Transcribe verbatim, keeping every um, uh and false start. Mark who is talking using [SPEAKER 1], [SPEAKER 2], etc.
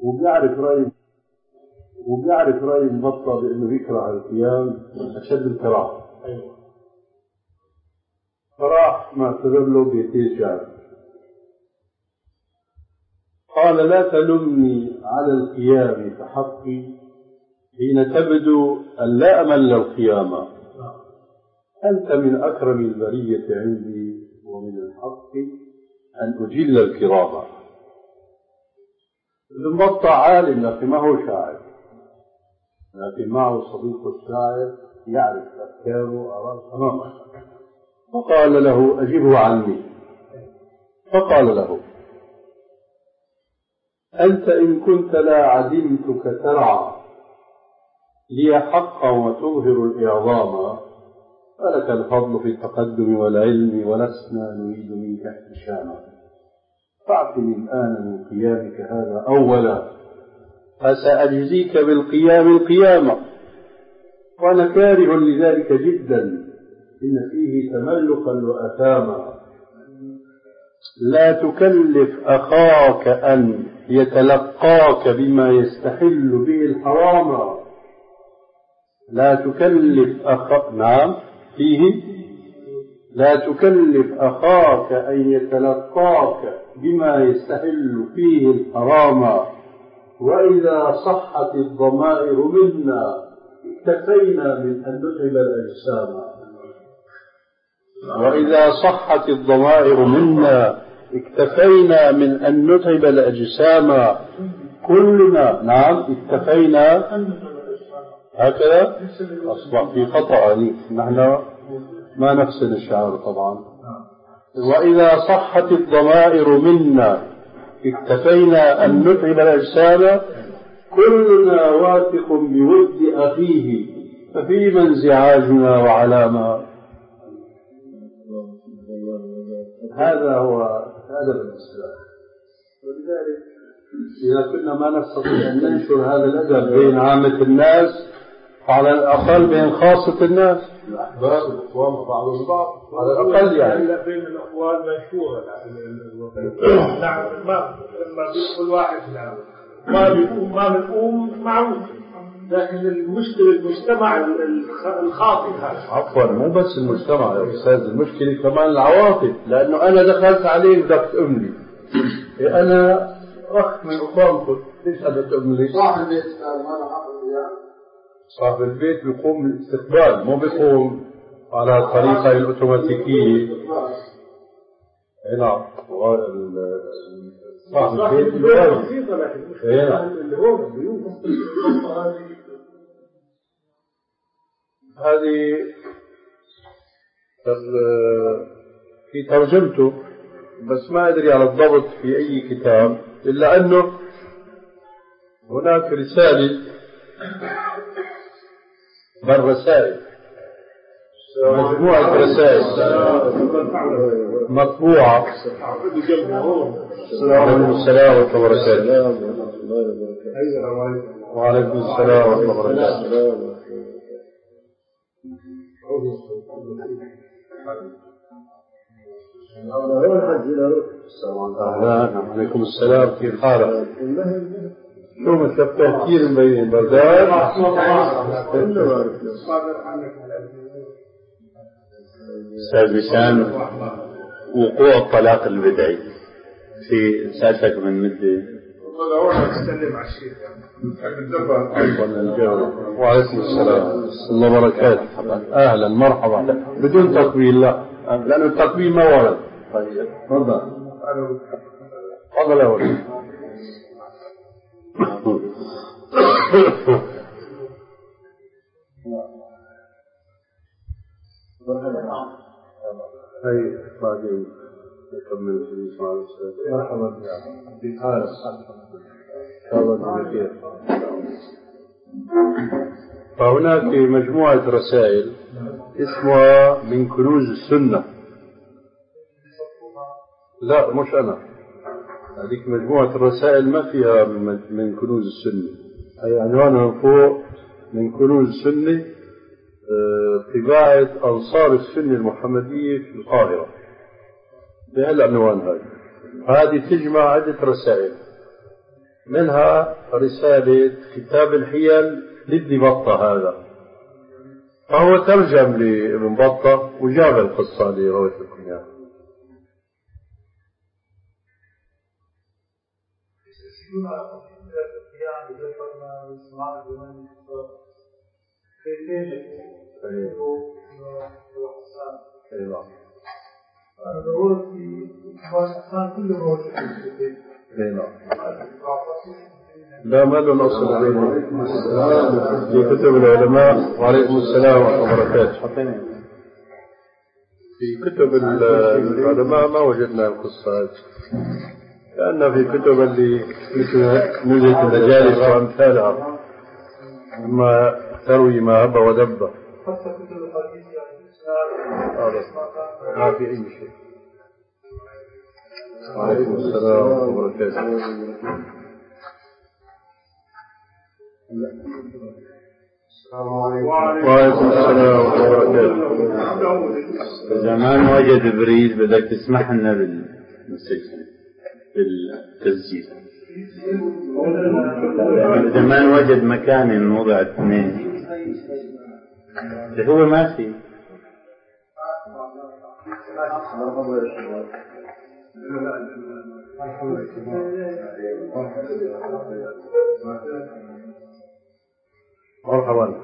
[SPEAKER 1] وبيعرف رأي وبيعرف رأي المبطل بأنه يكره القيام أشد الكراهة. فراح معتذر له بيتين شعر قال: لا تلمني على القيام فحقي حين تبدو أن لا أمل القيامة، أنت من أكرم البرية عندي ومن الحق أن أجل الكرامة. المبطع عالم لكن ما هو شاعر، لكن معه صديق الشاعر يعرف أفكاره وآراءه تماما. فقال له: أجبه عني. فقال له: أنت إن كنت لا عدمتك ترعى لي حقا وتظهر الإعظام، فلك الفضل في التقدم والعلم ولسنا نريد منك احتشاما، فاعتني الآن من قيامك هذا أولا، فسأجزيك بالقيام القيامة، وأنا كاره لذلك جدا، إن فيه تملقا وأثاما. لا تكلف أخاك أن يتلقاك بما يستحل به الحرام. لا تكلف أخاك نعم فيه لا تكلف أخاك أن يتلقاك بما يستحل فيه الحرام، وإذا صحت الضمائر منا اكتفينا من أن نتعب الأجسام. وإذا صحت الضمائر منا اكتفينا من أن نتعب الأجسام، كلنا نعم اكتفينا هكذا. أصبح في خطأ، نحن ما نفسد الشعر طبعا. وإذا صحت الضمائر منا اكتفينا أن نتعب الأجسام، كلنا واثق بود أخيه، ففيما انزعاجنا وعلامة. هذا هو أدب الإسلام. ولذلك إذا كنا ما نستطيع أن ننشر هذا الأدب بين عامة الناس، على الأقل بين خاصة الناس، الأحباب الإخوان بعضهم البعض، على الأقل يعني
[SPEAKER 2] بين الأخوان مشهورة. نعم ما ما بيقول واحد نعم ما بيقوم ما بنقوم معروف، لكن المشكلة المجتمع الخاطئ هذا.
[SPEAKER 1] عفوا مو بس المجتمع يا أستاذ، المشكلة كمان العواطف، لأنه أنا دخلت عليك بدك تقوم لي، أنا أخ من أخوانكم، ليش هذا تقوم لي؟
[SPEAKER 3] صاحب البيت ما حقق يعني.
[SPEAKER 1] صاحب البيت بيقوم بالاستقبال، مو بيقوم على الطريقة الأوتوماتيكية. نعم صاحب البيت
[SPEAKER 2] بسيطة، لكن اللي هو
[SPEAKER 1] هذه في ترجمته، بس ما أدري على الضبط في أي كتاب، إلا أنه هناك رسالة بالرسائل، مجموعة رسائل مطبوعة. وعليكم السلام ورحمة الله وبركاته. وعليكم السلام ورحمة الله وبركاته. وعليكم السلام، كيف حالك؟ شو مشفتها كثير مبين بردان.
[SPEAKER 4] أستاذ بسام، وقوع الطلاق البدعي في سالفك من مدة.
[SPEAKER 1] وعليكم السلام الله وبركاته. أهلا مرحبا، بدون تقبيل لا، لأن التقبيل ما ورد. طيب تفضل تفضل يا ولد. هاي بعدين نكمل الحديث مع الأستاذ. مرحبا في حالك؟ تفضل. فهناك مجموعة رسائل اسمها من كنوز السنة. لا مش أنا، هذيك مجموعة الرسائل ما فيها من كنوز السنة، أي عنوانها فوق من كنوز السنة، طباعة أنصار السنة المحمدية في القاهرة، بهالعنوان هذا. هذه تجمع عدة رسائل، منها رسالة كتاب الحيل لابن بطة هذا، فهو ترجم لابن بطة وجاب القصة اللي رويت لكم اياها. لا ما له أصل في كتب العلماء. وعليكم السلام ورحمة الله وبركاته. في كتب العلماء ما وجدنا القصة هذه، لأن في كتب اللي مثل نزهة المجالس وأمثالها ما تروي ما هب ودب.
[SPEAKER 2] حتى كتب الحديث
[SPEAKER 1] يعني ما في أي شيء. وعليكم السلام ورحمة الله وبركاته. وعليكم السلام ورحمة الله وبركاته.
[SPEAKER 4] زمان وجد بريد بدك تسمح لنا بالمسجد بالتسجيل. زمان وجد مكان وضع اثنين اللي هو ما في.
[SPEAKER 1] مرحبا.